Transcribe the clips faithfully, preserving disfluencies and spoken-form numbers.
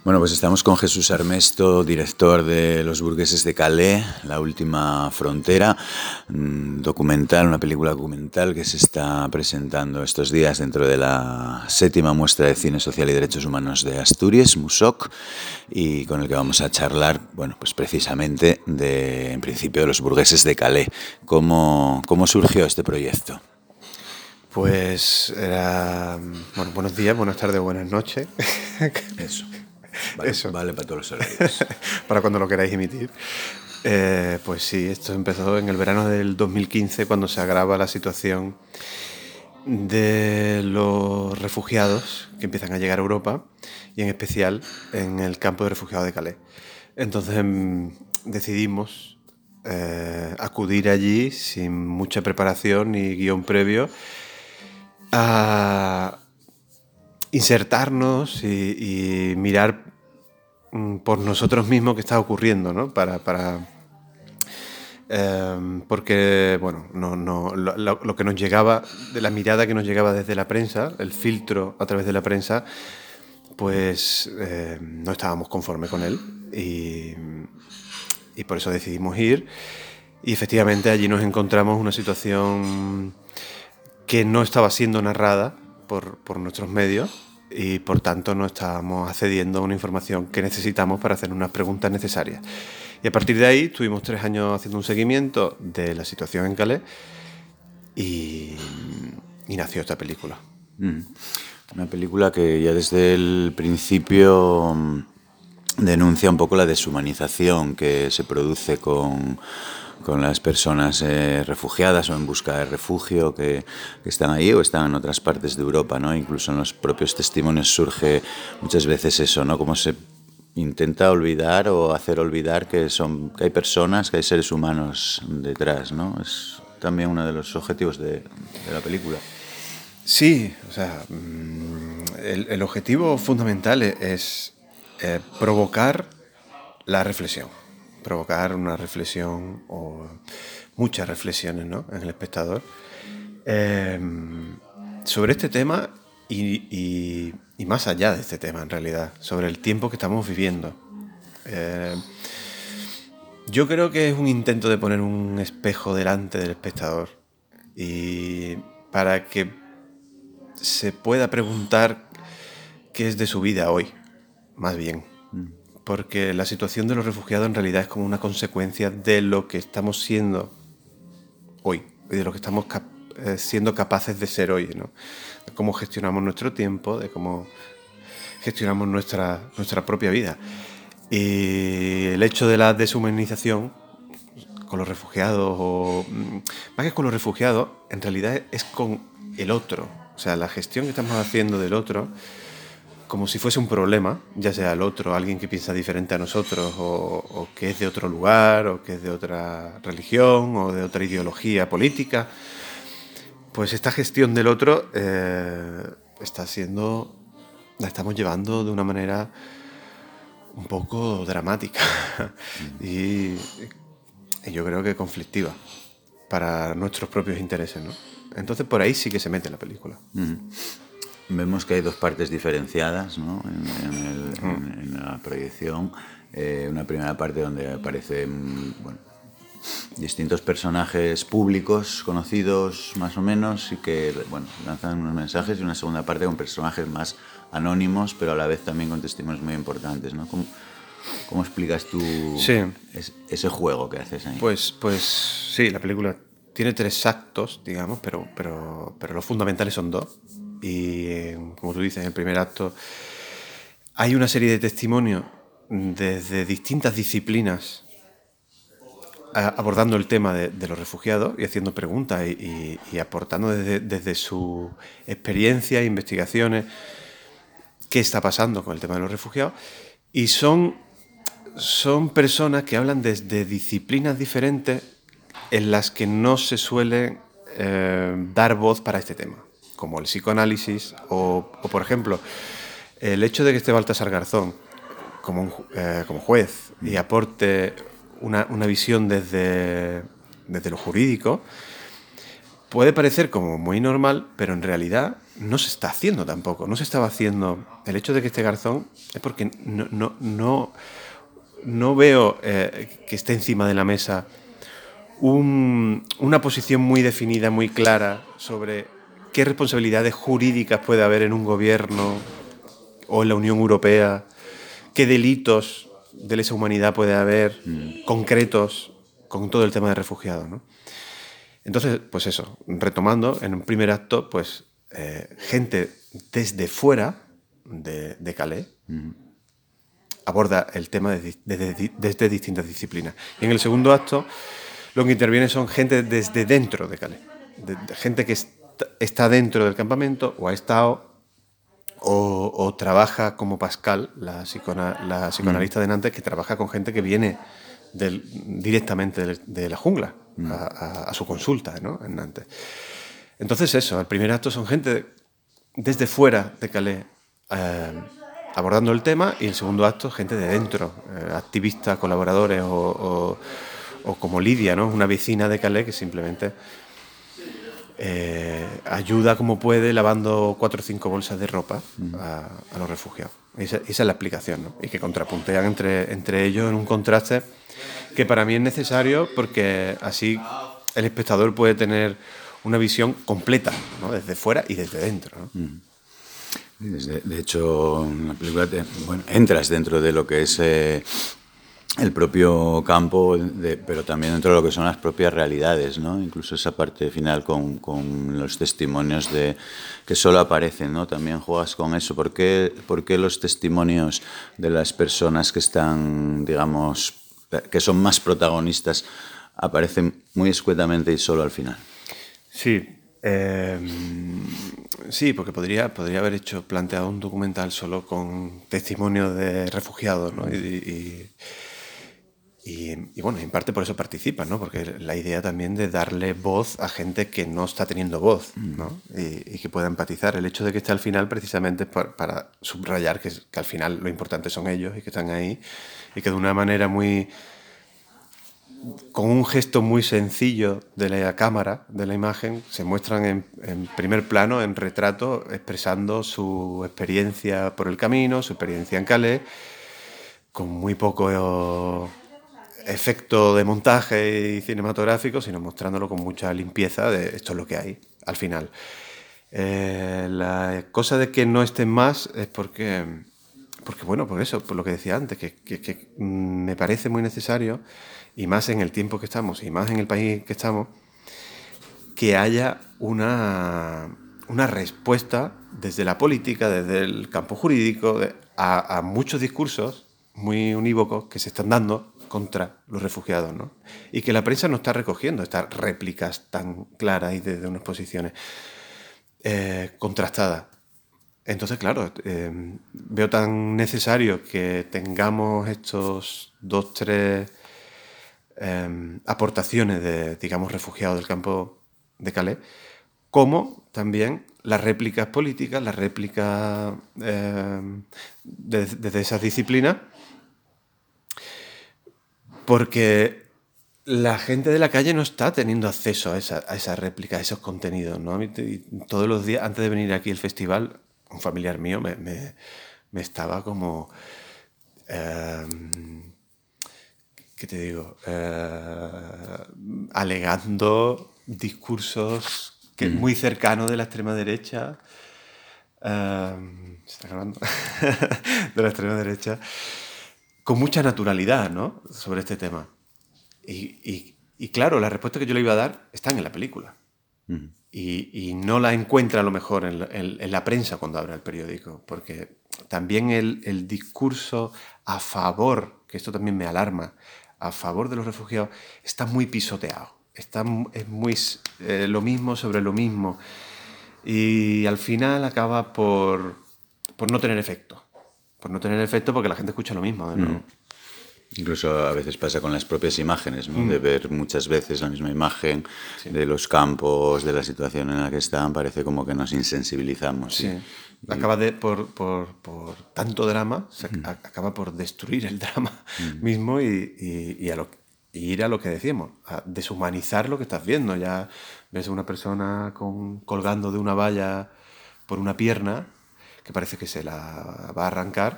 Bueno, pues estamos con Jesús Armesto, director de Los burgueses de Calais, La última frontera, un documental, una película documental que se está presentando estos días dentro de la séptima muestra de Cine Social y Derechos Humanos de Asturias, MUSOC, y con el que vamos a charlar, bueno, pues precisamente de, en principio, de Los burgueses de Calais. ¿Cómo, cómo surgió este proyecto? Pues era... Bueno, buenos días, buenas tardes, buenas noches. Eso. Vale, Eso. Vale para todos los horarios. Para cuando lo queráis emitir. Eh, pues sí, esto empezó en el verano del dos mil quince, cuando se agrava la situación de los refugiados que empiezan a llegar a Europa, y en especial en el campo de refugiados de Calais. Entonces em, decidimos eh, acudir allí sin mucha preparación ni guión previo a insertarnos y, y mirar mm, por nosotros mismos qué está ocurriendo, ¿no? Para, para eh, porque, bueno, no, no, lo, lo que nos llegaba, de la mirada que nos llegaba desde la prensa, el filtro a través de la prensa, pues eh, no estábamos conformes con él y, y por eso decidimos ir. Y efectivamente allí nos encontramos una situación que no estaba siendo narrada por, por nuestros medios y por tanto no estábamos accediendo a una información que necesitamos para hacer unas preguntas necesarias. Y a partir de ahí estuvimos tres años haciendo un seguimiento de la situación en Calais y, y nació esta película. Mm. Una película que ya desde el principio denuncia un poco la deshumanización que se produce con, con las personas eh, refugiadas o en busca de refugio que, que están ahí o están en otras partes de Europa, ¿no? Incluso en los propios testimonios surge muchas veces eso, ¿no? Cómo se intenta olvidar o hacer olvidar que, son, que hay personas, que hay seres humanos detrás, ¿no? Es también uno de los objetivos de, de la película. Sí, o sea, el, el objetivo fundamental es eh, provocar la reflexión, provocar una reflexión o muchas reflexiones, ¿no?, en el espectador eh, sobre este tema y, y, y más allá de este tema, en realidad, sobre el tiempo que estamos viviendo. Eh, yo creo que es un intento de poner un espejo delante del espectador y para que se pueda preguntar qué es de su vida hoy, más bien. Porque la situación de los refugiados en realidad es como una consecuencia de lo que estamos siendo hoy, y de lo que estamos cap- eh, siendo capaces de ser hoy, ¿no? De cómo gestionamos nuestro tiempo, de cómo gestionamos nuestra, nuestra propia vida. Y el hecho de la deshumanización con los refugiados, o más que con los refugiados, en realidad es con el otro. O sea, la gestión que estamos haciendo del otro como si fuese un problema, ya sea el otro, alguien que piensa diferente a nosotros, o, o que es de otro lugar, o que es de otra religión, o de otra ideología política, pues esta gestión del otro eh, está siendo, la estamos llevando de una manera un poco dramática y, y yo creo que conflictiva para nuestros propios intereses, ¿no? Entonces por ahí sí que se mete la película. Mm. Vemos que hay dos partes diferenciadas, ¿no?, en, en, el, en, en la proyección. Eh, una primera parte donde aparecen, bueno, distintos personajes públicos, conocidos más o menos, y que, bueno, lanzan unos mensajes, y una segunda parte con personajes más anónimos, pero a la vez también con testimonios muy importantes, ¿no? ¿Cómo, cómo explicas tú sí. es, ese juego que haces ahí? Pues, pues sí, la película tiene tres actos, digamos, pero, pero, pero los fundamentales son dos. Y como tú dices, en el primer acto hay una serie de testimonios desde distintas disciplinas a, abordando el tema de, de los refugiados y haciendo preguntas y, y, y aportando desde, desde su experiencia e investigaciones qué está pasando con el tema de los refugiados. Y son, son personas que hablan desde disciplinas diferentes en las que no se suele eh, dar voz para este tema, como el psicoanálisis o, o, por ejemplo, el hecho de que esté Baltasar Garzón como, un, eh, como juez y aporte una, una visión desde, desde lo jurídico, puede parecer como muy normal, pero en realidad no se está haciendo tampoco. No se estaba haciendo. El hecho de que esté Garzón es porque no, no, no, no veo eh, que esté encima de la mesa un, una posición muy definida, muy clara sobre qué responsabilidades jurídicas puede haber en un gobierno o en la Unión Europea, qué delitos de lesa humanidad puede haber, mm. concretos, con todo el tema de refugiados, ¿no? Entonces, pues eso, retomando, en un primer acto, pues eh, gente desde fuera de, de Calais mm. aborda el tema desde de, de, de, de distintas disciplinas. Y en el segundo acto, lo que interviene son gente desde dentro de Calais, de, de gente que está, está dentro del campamento o ha estado o, o trabaja como Pascal, la, psicona, la psicoanalista mm. de Nantes, que trabaja con gente que viene del, directamente de, de la jungla mm. a, a, a su consulta, ¿no?, en Nantes. Entonces eso, el primer acto son gente desde fuera de Calais eh, abordando el tema, y el segundo acto gente de dentro, eh, activistas, colaboradores o, o, o como Lidia, ¿no?, una vecina de Calais que simplemente eh, ayuda como puede lavando cuatro o cinco bolsas de ropa a, a los refugiados. Esa, esa es la explicación, ¿no? Y que contrapuntean entre, entre ellos en un contraste que para mí es necesario, porque así el espectador puede tener una visión completa, ¿no?, desde fuera y desde dentro, ¿no? Mm. Desde, de hecho, en la película te, bueno, entras dentro de lo que es eh, el propio campo, de, pero también dentro de lo que son las propias realidades, ¿no? Incluso esa parte final con, con los testimonios de, que solo aparecen, ¿no? También juegas con eso. ¿Por qué, por qué los testimonios de las personas que están, digamos, que son más protagonistas, aparecen muy escuetamente y solo al final? Sí, eh, sí, porque podría, podría haber hecho, planteado un documental solo con testimonios de refugiados, ¿no? Y, y, y, y bueno, en parte por eso participan, ¿no? Porque la idea también de darle voz a gente que no está teniendo voz, ¿no? Y, y que pueda empatizar. El hecho de que esté al final precisamente es para, para subrayar que, que al final lo importante son ellos y que están ahí, y que de una manera muy... con un gesto muy sencillo de la cámara, de la imagen, se muestran en, en primer plano, en retrato, expresando su experiencia por el camino, su experiencia en Calais, con muy poco efecto de montaje y cinematográfico, sino mostrándolo con mucha limpieza de esto es lo que hay al final. Eh, la cosa de que no estén más es porque, porque bueno, por eso, por lo que decía antes, que, que, que me parece muy necesario, y más en el tiempo que estamos, y más en el país que estamos, que haya una, una respuesta desde la política, desde el campo jurídico, de, a, a muchos discursos muy unívocos que se están dando contra los refugiados, ¿no? Y que la prensa no está recogiendo estas réplicas tan claras y desde unas posiciones eh, contrastadas. Entonces, claro, eh, veo tan necesario que tengamos estos dos, tres eh, aportaciones de, digamos, refugiados del campo de Calais, como también las réplicas políticas, las réplicas eh, desde de, de esas disciplinas, porque la gente de la calle no está teniendo acceso a esa, a esa réplica, a esos contenidos, ¿no? Y todos los días, antes de venir aquí al festival, un familiar mío me, me, me estaba como... Eh, ¿Qué te digo? Eh, alegando discursos que mm. muy cercanos de la extrema derecha. Eh, ¿Se está grabando? De la extrema derecha. Con mucha naturalidad, ¿no?, sobre este tema. Y, y, y claro, la respuesta que yo le iba a dar están en la película. Mm. Y, y no la encuentra a lo mejor en la, en, en la prensa cuando abre el periódico. Porque también el, el discurso a favor, que esto también me alarma, a favor de los refugiados, está muy pisoteado. Está, es muy eh, lo mismo sobre lo mismo. Y al final acaba por, por no tener efecto. Por no tener efecto porque la gente escucha lo mismo, ¿no? Mm. Incluso a veces pasa con las propias imágenes, ¿no? Mm. De ver muchas veces la misma imagen, sí, de los campos, de la situación en la que están, parece como que nos insensibilizamos. Sí. Y, acaba de, por, por, por tanto drama, se mm. acaba por destruir el drama mm. mismo y, y, y, a lo, y ir a lo que decíamos, a deshumanizar lo que estás viendo. Ya ves a una persona con, colgando de una valla por una pierna que parece que se la va a arrancar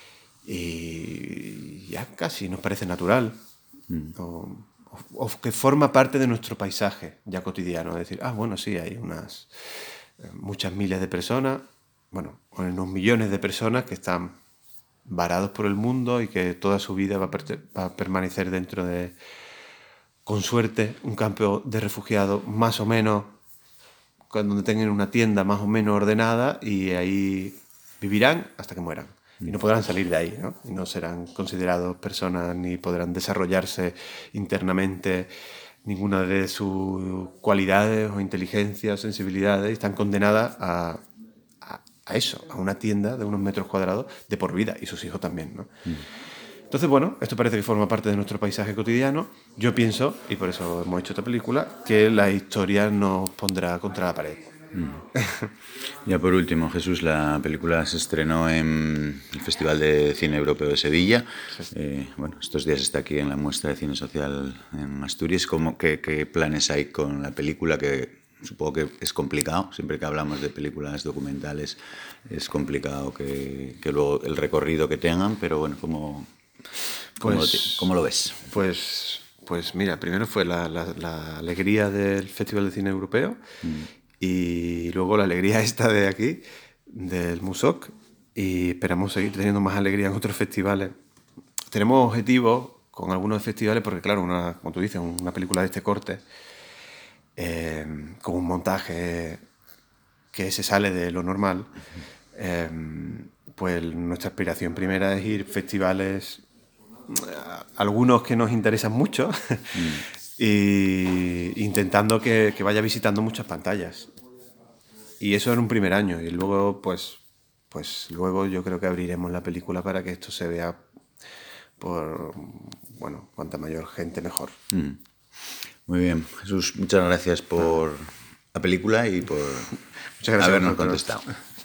y ya casi nos parece natural. Mm. O, o, o que forma parte de nuestro paisaje ya cotidiano. Es decir, ah, bueno, sí, hay unas muchas miles de personas, bueno, unos millones de personas que están varados por el mundo y que toda su vida va a, per- va a permanecer dentro de, con suerte, un campo de refugiados más o menos, donde tengan una tienda más o menos ordenada y ahí vivirán hasta que mueran. Y no podrán salir de ahí, ¿no? Y no serán considerados personas ni podrán desarrollarse internamente ninguna de sus cualidades o inteligencias o sensibilidades, y están condenadas a, a, a eso, a una tienda de unos metros cuadrados de por vida, y sus hijos también, ¿no? Mm. Entonces, bueno, esto parece que forma parte de nuestro paisaje cotidiano. Yo pienso, y por eso hemos hecho esta película, que la historia nos pondrá contra la pared. Mm. Ya por último, Jesús, la película se estrenó en el Festival de Cine Europeo de Sevilla. Sí. Eh, bueno, estos días está aquí en la muestra de cine social en Asturias. ¿Cómo, qué, qué planes hay con la película? Que supongo que es complicado, siempre que hablamos de películas documentales es complicado que, que luego el recorrido que tengan, pero bueno, ¿cómo, cómo, pues, lo, cómo lo ves? Pues, pues mira, primero fue la, la, la alegría del Festival de Cine Europeo. Mm. Y luego la alegría esta de aquí, del MUSOC, y esperamos seguir teniendo más alegría en otros festivales. Tenemos objetivos con algunos festivales porque, claro, una, como tú dices, una película de este corte, eh, con un montaje que se sale de lo normal, eh, pues nuestra aspiración primera es ir a festivales, algunos que nos interesan mucho, mm. y intentando que, que vaya visitando muchas pantallas. Y eso en un primer año. Y luego, pues, pues luego yo creo que abriremos la película para que esto se vea por, bueno, cuanta mayor gente mejor. Mm. Muy bien. Jesús, muchas gracias por la película y por muchas gracias habernos contestado.